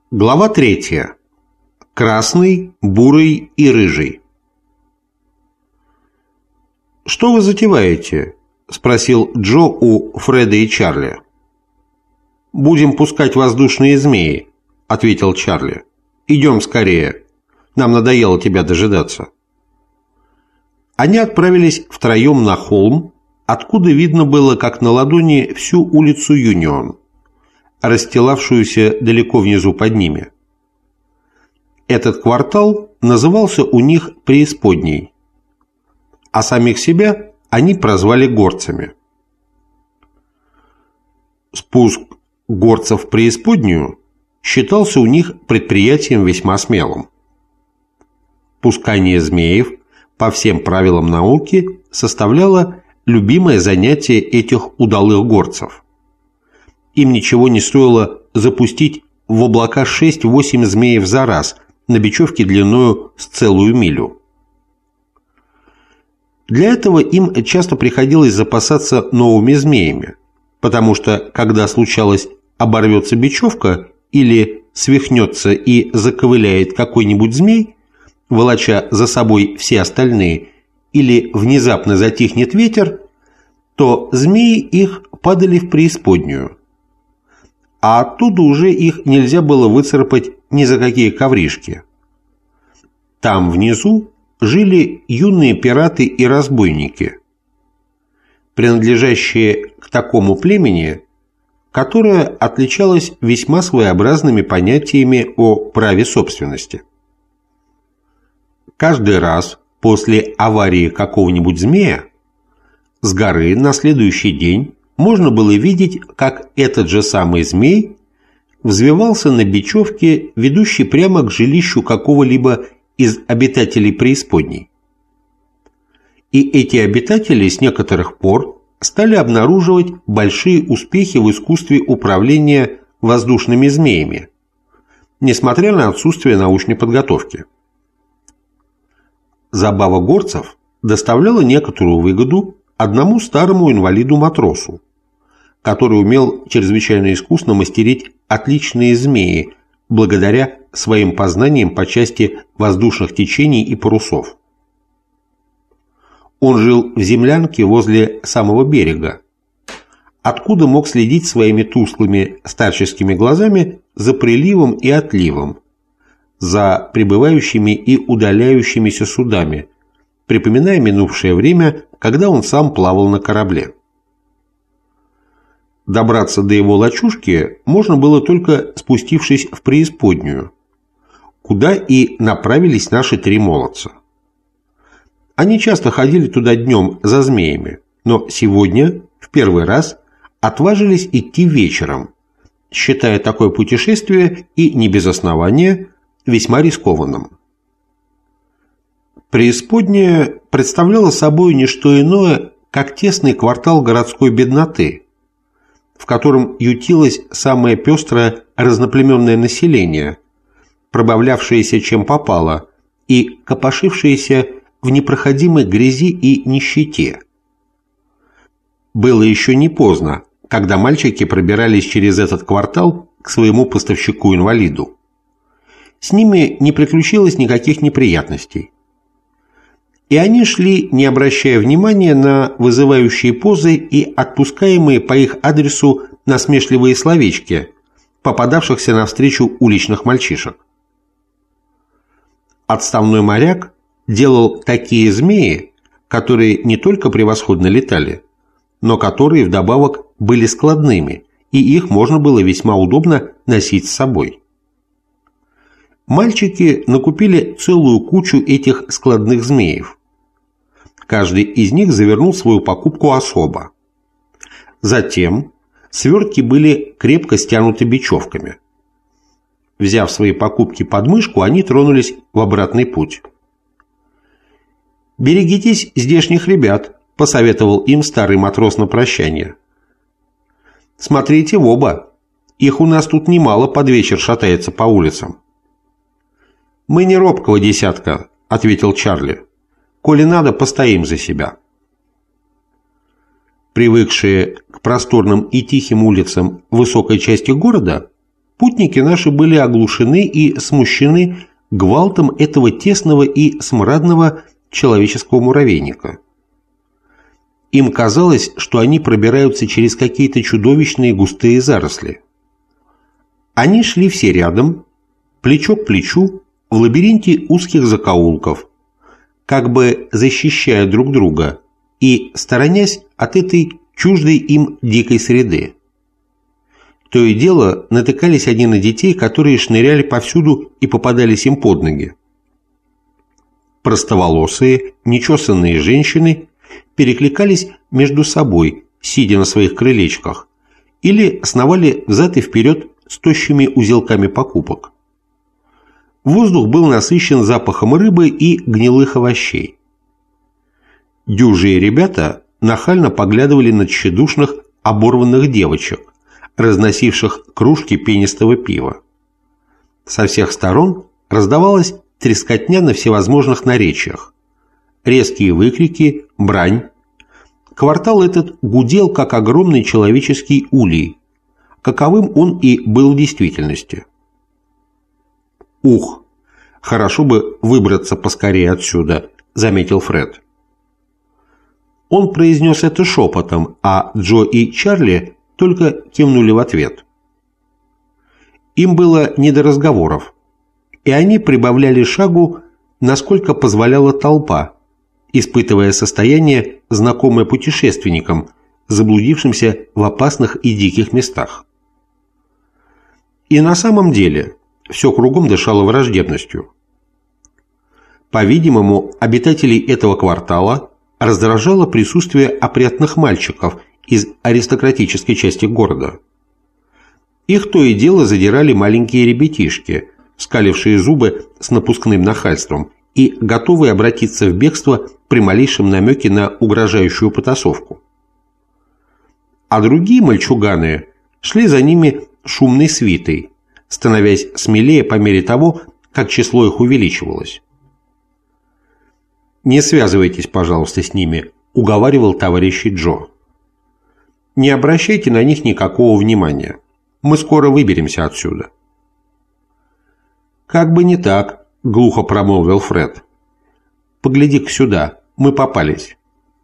Глава 3. Красный, бурый и рыжий. «Что вы затеваете?» – спросил Джо у Фреда и Чарли. «Будем пускать воздушные змеи», – ответил Чарли. «Идем скорее. Нам надоело тебя дожидаться». Они отправились втроем на холм, откуда видно было, как на ладони, всю улицу Юнион, расстилавшуюся далеко внизу под ними. Этот квартал назывался у них Преисподней, а самих себя они прозвали горцами. Спуск горцев в Преисподнюю считался у них предприятием весьма смелым. Пускание змеев по всем правилам науки составляло любимое занятие этих удалых горцев. Им ничего не стоило запустить в облака 6-8 змеев за раз на бечевке длиною с целую милю. Для этого им часто приходилось запасаться новыми змеями, потому что, когда случалось оборвется бечевка или свихнется и заковыляет какой-нибудь змей, волоча за собой все остальные, или внезапно затихнет ветер, то змеи их падали в преисподнюю, а оттуда уже их нельзя было выцарапать ни за какие ковришки. Там внизу жили юные пираты и разбойники, принадлежащие к такому племени, которое отличалось весьма своеобразными понятиями о праве собственности. Каждый раз после аварии какого-нибудь змея с горы на следующий день можно было видеть, как этот же самый змей взвивался на бечевке, ведущей прямо к жилищу какого-либо из обитателей преисподней. И эти обитатели с некоторых пор стали обнаруживать большие успехи в искусстве управления воздушными змеями, несмотря на отсутствие научной подготовки. Забава горцев доставляла некоторую выгоду одному старому инвалиду-матросу, который умел чрезвычайно искусно мастерить отличные змеи благодаря своим познаниям по части воздушных течений и парусов. Он жил в землянке возле самого берега, откуда мог следить своими тусклыми старческими глазами за приливом и отливом, за прибывающими и удаляющимися судами, припоминая минувшее время, когда он сам плавал на корабле. Добраться до его лачушки можно было только спустившись в преисподнюю, куда и направились наши три молодца. Они часто ходили туда днем за змеями, но сегодня, в первый раз, отважились идти вечером, считая такое путешествие и не без основания весьма рискованным. Преисподняя представляла собой не что иное, как тесный квартал городской бедноты, в котором ютилось самое пестрое разноплеменное население, пробавлявшееся чем попало и копошившееся в непроходимой грязи и нищете. Было еще не поздно, когда мальчики пробирались через этот квартал к своему поставщику-инвалиду. С ними не приключилось никаких неприятностей. И они шли, не обращая внимания на вызывающие позы и отпускаемые по их адресу насмешливые словечки, попадавшихся навстречу уличных мальчишек. Отставной моряк делал такие змеи, которые не только превосходно летали, но которые вдобавок были складными, и их можно было весьма удобно носить с собой. Мальчики накупили целую кучу этих складных змеев. Каждый из них завернул свою покупку особо. Затем свертки были крепко стянуты бечевками. Взяв свои покупки под мышку, они тронулись в обратный путь. «Берегитесь здешних ребят», – посоветовал им старый матрос на прощание. «Смотрите в оба, их у нас тут немало под вечер шатается по улицам». «Мы не робкого десятка», – ответил Чарли. «Коли надо, постоим за себя». Привыкшие к просторным и тихим улицам высокой части города, путники наши были оглушены и смущены гвалтом этого тесного и смрадного человеческого муравейника. Им казалось, что они пробираются через какие-то чудовищные густые заросли. Они шли все рядом, плечо к плечу, в лабиринте узких закоулков, как бы защищая друг друга и сторонясь от этой чуждой им дикой среды. То и дело натыкались они на детей, которые шныряли повсюду и попадались им под ноги. Простоволосые, нечесанные женщины перекликались между собой, сидя на своих крылечках, или сновали взад и вперед с тощими узелками покупок. Воздух был насыщен запахом рыбы и гнилых овощей. Дюжие ребята нахально поглядывали на тщедушных, оборванных девочек, разносивших кружки пенистого пива. Со всех сторон раздавалась трескотня на всевозможных наречиях. Резкие выкрики, брань. Квартал этот гудел, как огромный человеческий улей, каковым он и был в действительности. «Ух, хорошо бы выбраться поскорее отсюда», — заметил Фред. Он произнес это шепотом, а Джо и Чарли только кивнули в ответ. Им было не до разговоров, и они прибавляли шагу, насколько позволяла толпа, испытывая состояние, знакомое путешественникам, заблудившимся в опасных и диких местах. И на самом деле все кругом дышало враждебностью. По-видимому, обитателей этого квартала раздражало присутствие опрятных мальчиков из аристократической части города. Их то и дело задирали маленькие ребятишки, скалившие зубы с напускным нахальством и готовые обратиться в бегство при малейшем намеке на угрожающую потасовку. А другие мальчуганы шли за ними шумной свитой, становясь смелее по мере того, как число их увеличивалось. «Не связывайтесь, пожалуйста, с ними», — уговаривал товарищ Джо. «Не обращайте на них никакого внимания. Мы скоро выберемся отсюда». «Как бы не так», — глухо промолвил Фред. «Погляди-ка сюда, мы попались».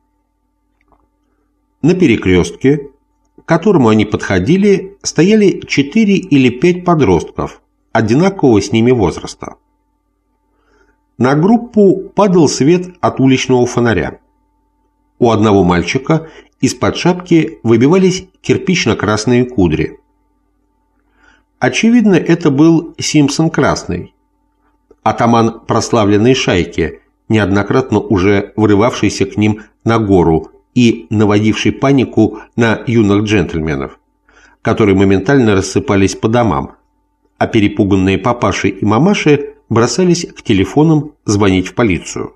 На перекрестке, к которому они подходили, стояли 4 или 5 подростков, одинакового с ними возраста. На группу падал свет от уличного фонаря. У одного мальчика из-под шапки выбивались кирпично-красные кудри. Очевидно, это был Симпсон Красный, атаман прославленной шайки, неоднократно уже врывавшийся к ним на гору и наводивший панику на юных джентльменов, которые моментально рассыпались по домам, а перепуганные папаши и мамаши бросались к телефонам звонить в полицию.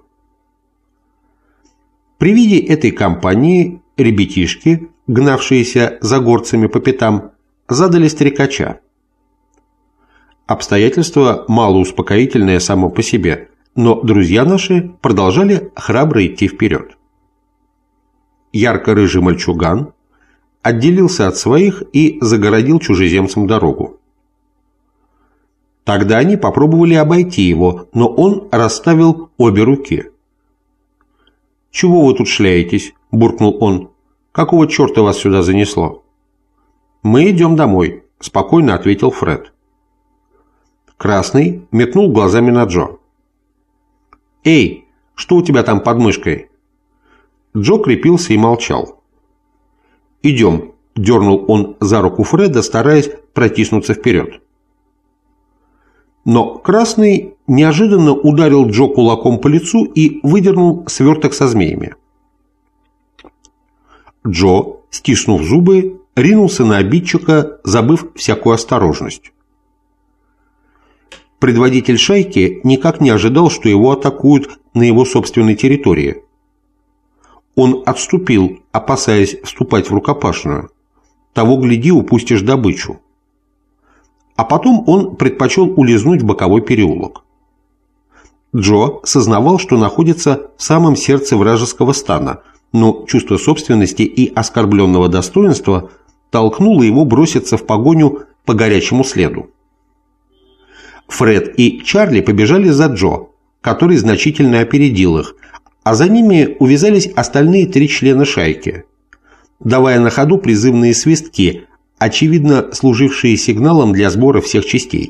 При виде этой компании ребятишки, гнавшиеся за горцами по пятам, задали стрекача. Обстоятельство малоуспокоительное само по себе, но друзья наши продолжали храбро идти вперед. Ярко-рыжий мальчуган отделился от своих и загородил чужеземцам дорогу. Тогда они попробовали обойти его, но он расставил обе руки. «Чего вы тут шляетесь?» – буркнул он. «Какого черта вас сюда занесло?» «Мы идем домой», – спокойно ответил Фред. Красный метнул глазами на Джо. «Эй, что у тебя там под мышкой?» Джо крепился и молчал. «Идем», – дернул он за руку Фреда, стараясь протиснуться вперед. Но Красный неожиданно ударил Джо кулаком по лицу и выдернул сверток со змеями. Джо, стиснув зубы, ринулся на обидчика, забыв всякую осторожность. Предводитель шайки никак не ожидал, что его атакуют на его собственной территории. Он отступил, опасаясь вступать в рукопашную. Того, гляди, упустишь добычу. А потом он предпочел улизнуть в боковой переулок. Джо сознавал, что находится в самом сердце вражеского стана, но чувство собственности и оскорбленного достоинства толкнуло его броситься в погоню по горячему следу. Фред и Чарли побежали за Джо, который значительно опередил их, а за ними увязались остальные 3 члена шайки, давая на ходу призывные свистки, очевидно служившие сигналом для сбора всех частей.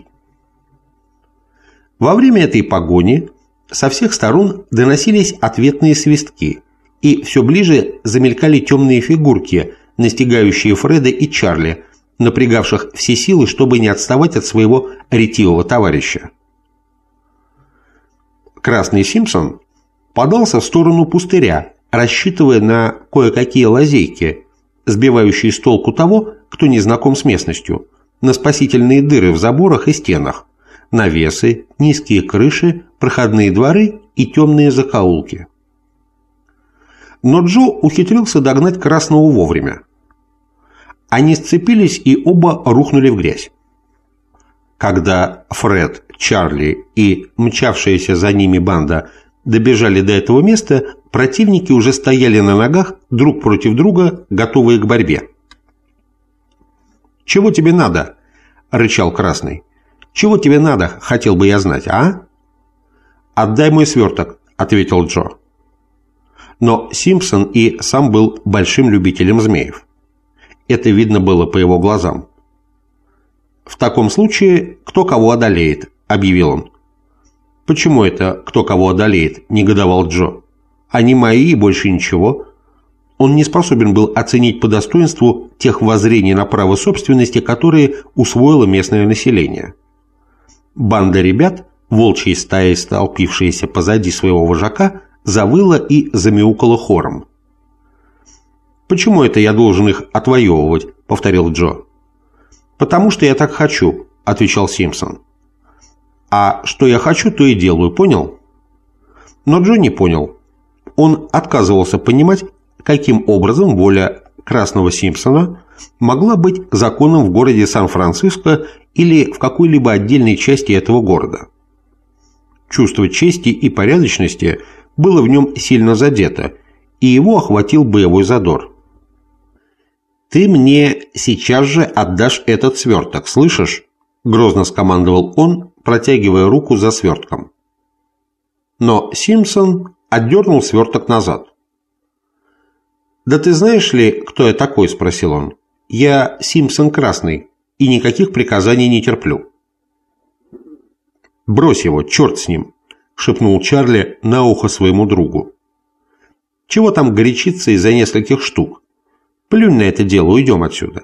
Во время этой погони со всех сторон доносились ответные свистки, и все ближе замелькали темные фигурки, настигающие Фреда и Чарли, напрягавших все силы, чтобы не отставать от своего ретивого товарища. Красный Симпсон подался в сторону пустыря, рассчитывая на кое-какие лазейки, сбивающие с толку того, кто не знаком с местностью, на спасительные дыры в заборах и стенах, навесы, низкие крыши, проходные дворы и темные закоулки. Но Джо ухитрился догнать Красного вовремя. Они сцепились и оба рухнули в грязь. Когда Фред, Чарли и мчавшаяся за ними банда добежали до этого места, противники уже стояли на ногах друг против друга, готовые к борьбе. «Чего тебе надо?» – рычал Красный. «Чего тебе надо, хотел бы я знать, а?» «Отдай мой сверток», – ответил Джо. Но Симпсон и сам был большим любителем змеев. Это видно было по его глазам. «В таком случае, кто кого одолеет», – объявил он. «Почему это «кто кого одолеет»?» – негодовал Джо. «Они мои и больше ничего». Он не способен был оценить по достоинству тех воззрений на право собственности, которые усвоило местное население. Банда ребят, волчьей стаей столпившаяся позади своего вожака, завыла и замяукала хором. «Почему это я должен их отвоевывать?» – повторил Джо. «Потому что я так хочу», – отвечал Симпсон. «А что я хочу, то и делаю, понял?» Но Джо не понял. Он отказывался понимать, каким образом воля Красного Симпсона могла быть законом в городе Сан-Франциско или в какой-либо отдельной части этого города. Чувство чести и порядочности было в нем сильно задето, и его охватил боевой задор. «Ты мне сейчас же отдашь этот сверток, слышишь?» – грозно скомандовал он, протягивая руку за свертком. Но Симпсон отдернул сверток назад. «Да ты знаешь ли, кто я такой?» – спросил он. «Я Симпсон Красный, и никаких приказаний не терплю». «Брось его, черт с ним!» – шепнул Чарли на ухо своему другу. «Чего там горячиться из-за нескольких штук? Плюнь на это дело, уйдем отсюда».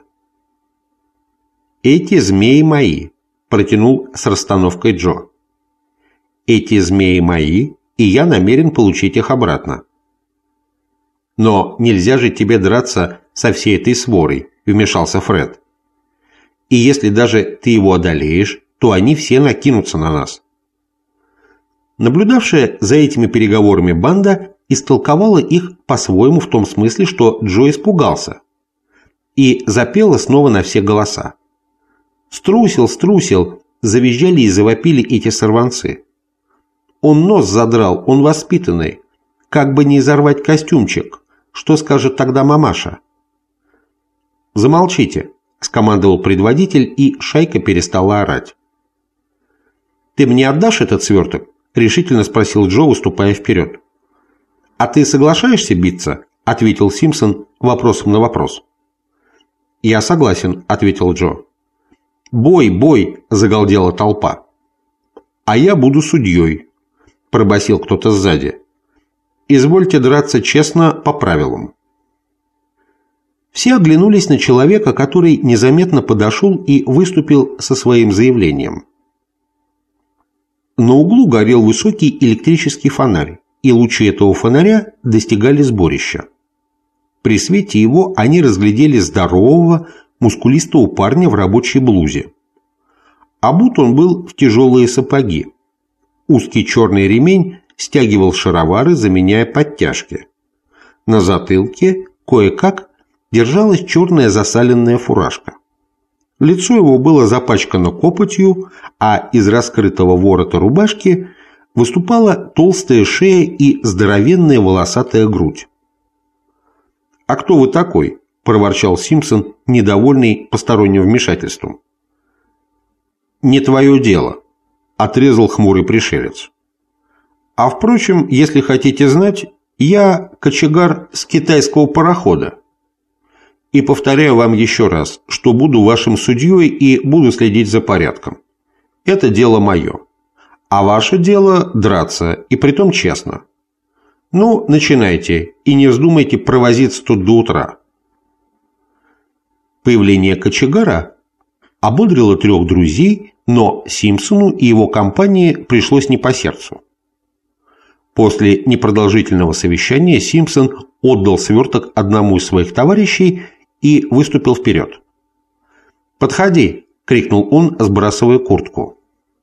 «Эти змеи мои», – протянул с расстановкой Джо. «Эти змеи мои, и я намерен получить их обратно». «Но нельзя же тебе драться со всей этой сворой», – вмешался Фред. «И если даже ты его одолеешь, то они все накинутся на нас». Наблюдавшая за этими переговорами банда истолковала их по-своему в том смысле, что Джо испугался, и запела снова на все голоса. «Струсил, струсил!» – завизжали и завопили эти сорванцы. «Он нос задрал, он воспитанный. Как бы не изорвать костюмчик. Что скажет тогда мамаша?» «Замолчите», – скомандовал предводитель, и шайка перестала орать. «Ты мне отдашь этот сверток?» – решительно спросил Джо, выступая вперед. «А ты соглашаешься биться?» – ответил Симпсон вопросом на вопрос. «Я согласен», – ответил Джо. «Бой, бой!» – загалдела толпа. «А я буду судьей», – пробасил кто-то сзади. «Извольте драться честно по правилам». Все оглянулись на человека, который незаметно подошел и выступил со своим заявлением. На углу горел высокий электрический фонарь, и лучи этого фонаря достигали сборища. При свете его они разглядели здорового, мускулистого парня в рабочей блузе. Обут он был в тяжелые сапоги. Узкий черный ремень стягивал шаровары, заменяя подтяжки. На затылке кое-как держалась черная засаленная фуражка. Лицо его было запачкано копотью, а из раскрытого ворота рубашки выступала толстая шея и здоровенная волосатая грудь. «А кто вы такой?» – проворчал Симпсон, недовольный посторонним вмешательством. «Не твое дело», – отрезал хмурый пришелец. «А впрочем, если хотите знать, я кочегар с китайского парохода. И повторяю вам еще раз, что буду вашим судьей и буду следить за порядком. Это дело мое. А ваше дело – драться, и притом честно. Ну, начинайте, и не вздумайте провозиться тут до утра». Появление кочегара ободрило трех друзей, но Симпсону и его компании пришлось не по сердцу. После непродолжительного совещания Симпсон отдал сверток одному из своих товарищей и выступил вперед. «Подходи!» – крикнул он, сбрасывая куртку.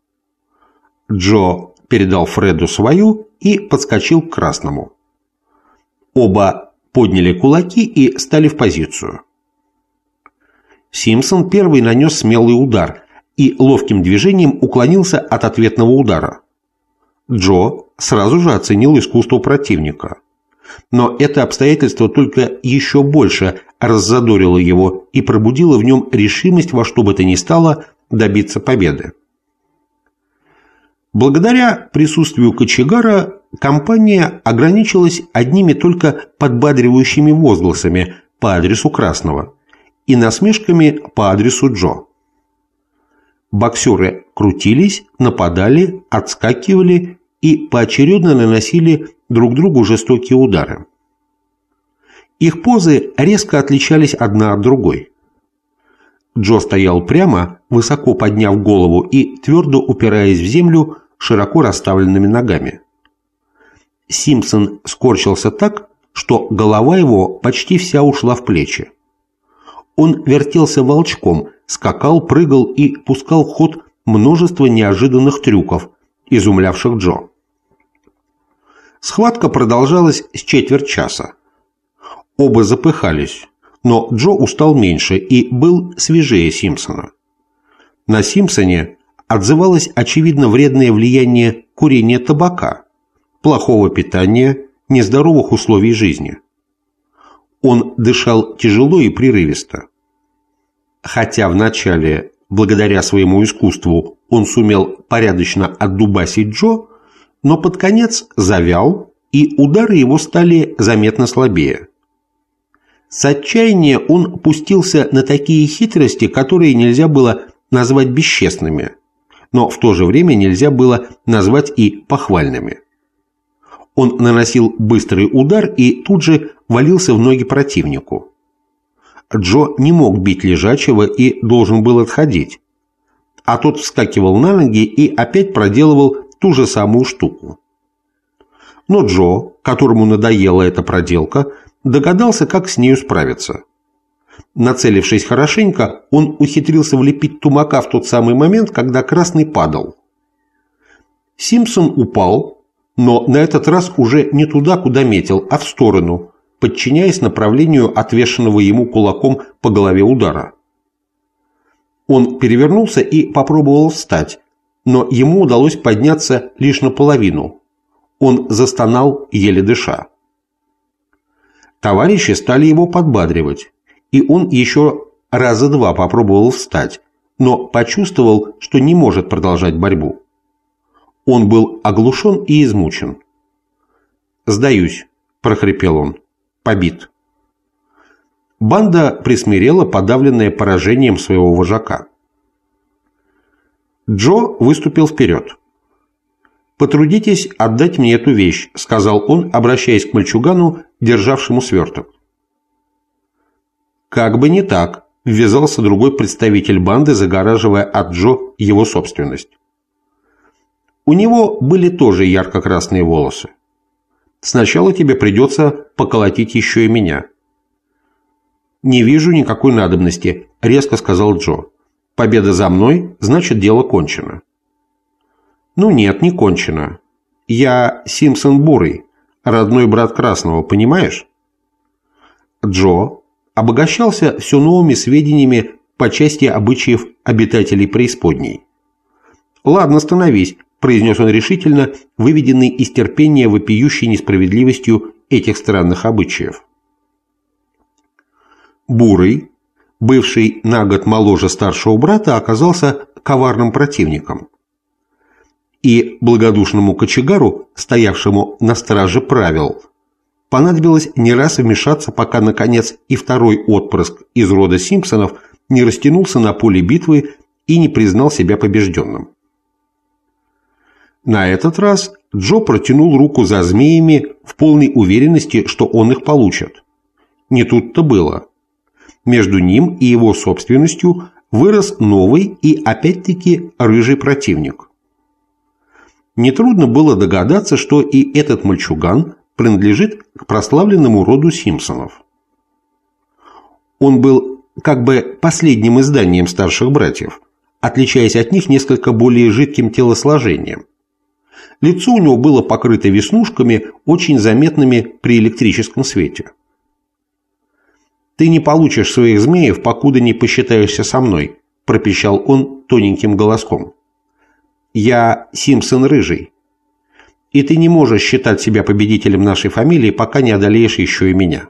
Джо передал Фреду свою и подскочил к красному. Оба подняли кулаки и стали в позицию. Симпсон первый нанес смелый удар и ловким движением уклонился от ответного удара. Джо сразу же оценил искусство противника. Но это обстоятельство только еще больше раззадорило его и пробудило в нем решимость во что бы то ни стало добиться победы. Благодаря присутствию кочегара компания ограничилась одними только подбадривающими возгласами по адресу Красного и насмешками по адресу Джо. Боксеры крутились, нападали, отскакивали и поочередно наносили друг другу жестокие удары. Их позы резко отличались одна от другой. Джо стоял прямо, высоко подняв голову и твердо упираясь в землю широко расставленными ногами. Симпсон скорчился так, что голова его почти вся ушла в плечи. Он вертелся волчком, скакал, прыгал и пускал в ход множество неожиданных трюков, изумлявших Джо. Схватка продолжалась с четверть часа. Оба запыхались, но Джо устал меньше и был свежее Симпсона. На Симпсоне отзывалось очевидно вредное влияние курения табака, плохого питания, нездоровых условий жизни. Он дышал тяжело и прерывисто. Хотя вначале, благодаря своему искусству, он сумел порядочно отдубасить Джо, но под конец завял, и удары его стали заметно слабее. С отчаяния он пустился на такие хитрости, которые нельзя было назвать бесчестными, но в то же время нельзя было назвать и похвальными. Он наносил быстрый удар и тут же валился в ноги противнику. Джо не мог бить лежачего и должен был отходить, а тот вскакивал на ноги и опять проделывал ту же самую штуку. Но Джо, которому надоела эта проделка, догадался, как с нею справиться. Нацелившись хорошенько, он ухитрился влепить тумака в тот самый момент, когда Красный падал. Симпсон упал, но на этот раз уже не туда, куда метил, а в сторону, подчиняясь направлению отвешенного ему кулаком по голове удара. Он перевернулся и попробовал встать, но ему удалось подняться лишь наполовину. Он застонал, еле дыша. Товарищи стали его подбадривать, и он еще раза два попробовал встать, но почувствовал, что не может продолжать борьбу. Он был оглушен и измучен. «Сдаюсь», – прохрипел он, – «побит». Банда присмирела, подавленная поражением своего вожака. Джо выступил вперед. «Потрудитесь отдать мне эту вещь», – сказал он, обращаясь к мальчугану, державшему сверток. «Как бы не так», – ввязался другой представитель банды, загораживая от Джо его собственность. У него были тоже ярко-красные волосы. «Сначала тебе придется поколотить еще и меня». «Не вижу никакой надобности», – резко сказал Джо. «Победа за мной, значит, дело кончено». «Ну нет, не кончено. Я Симпсон Бурый, родной брат Красного, понимаешь?» Джо обогащался все новыми сведениями по части обычаев обитателей преисподней. «Ладно, становись», – произнес он решительно, выведенный из терпения вопиющей несправедливостью этих странных обычаев. Бурый бывший на год моложе старшего брата, оказался коварным противником. И благодушному кочегару, стоявшему на страже правил, понадобилось не раз вмешаться, пока, наконец, и второй отпрыск из рода Симпсонов не растянулся на поле битвы и не признал себя побежденным. На этот раз Джо протянул руку за змеями в полной уверенности, что он их получит. Не тут-то было. Между ним и его собственностью вырос новый и опять-таки рыжий противник. Нетрудно было догадаться, что и этот мальчуган принадлежит к прославленному роду Симпсонов. Он был как бы последним изданием старших братьев, отличаясь от них несколько более жидким телосложением. Лицо у него было покрыто веснушками, очень заметными при электрическом свете. «Ты не получишь своих змеев, покуда не посчитаешься со мной», – пропищал он тоненьким голоском. «Я Симпсон Рыжий, и ты не можешь считать себя победителем нашей фамилии, пока не одолеешь еще и меня».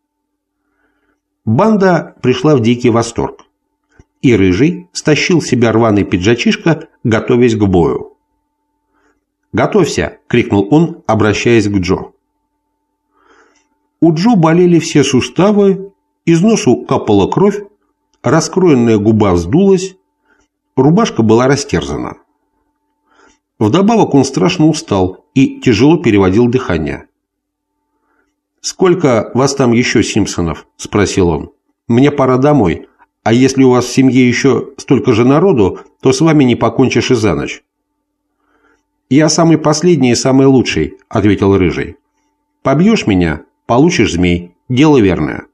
Банда пришла в дикий восторг, и Рыжий стащил с себя рваный пиджачишко, готовясь к бою. «Готовься!» – крикнул он, обращаясь к Джо. У Джо болели все суставы, из носу капала кровь, раскроенная губа вздулась, рубашка была растерзана. Вдобавок он страшно устал и тяжело переводил дыхание. «Сколько вас там еще, Симпсонов?» – спросил он. «Мне пора домой, а если у вас в семье еще столько же народу, то с вами не покончишь и за ночь». «Я самый последний и самый лучший», – ответил Рыжий. «Побьешь меня – получишь змей. Дело верное».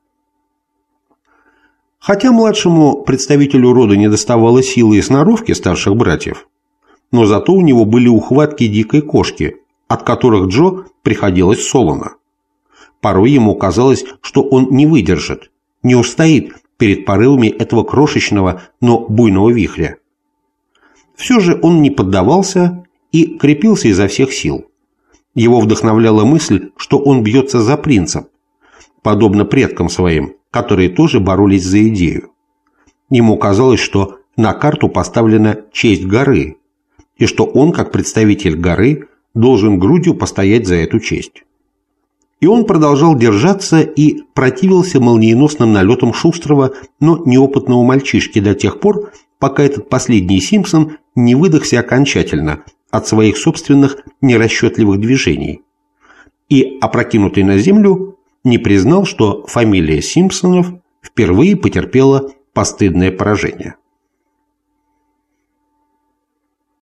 Хотя младшему представителю рода недоставало силы и сноровки старших братьев, но зато у него были ухватки дикой кошки, от которых Джо приходилось солоно. Порой ему казалось, что он не выдержит, не устоит перед порывами этого крошечного, но буйного вихря. Все же он не поддавался и крепился изо всех сил. Его вдохновляла мысль, что он бьется за принцип, подобно предкам своим, которые тоже боролись за идею. Ему казалось, что на карту поставлена честь горы, и что он, как представитель горы, должен грудью постоять за эту честь. И он продолжал держаться и противился молниеносным налетам шустрого, но неопытного мальчишки до тех пор, пока этот последний Симпсон не выдохся окончательно от своих собственных нерасчетливых движений и, опрокинутый на землю, не признал, что фамилия Симпсонов впервые потерпела постыдное поражение.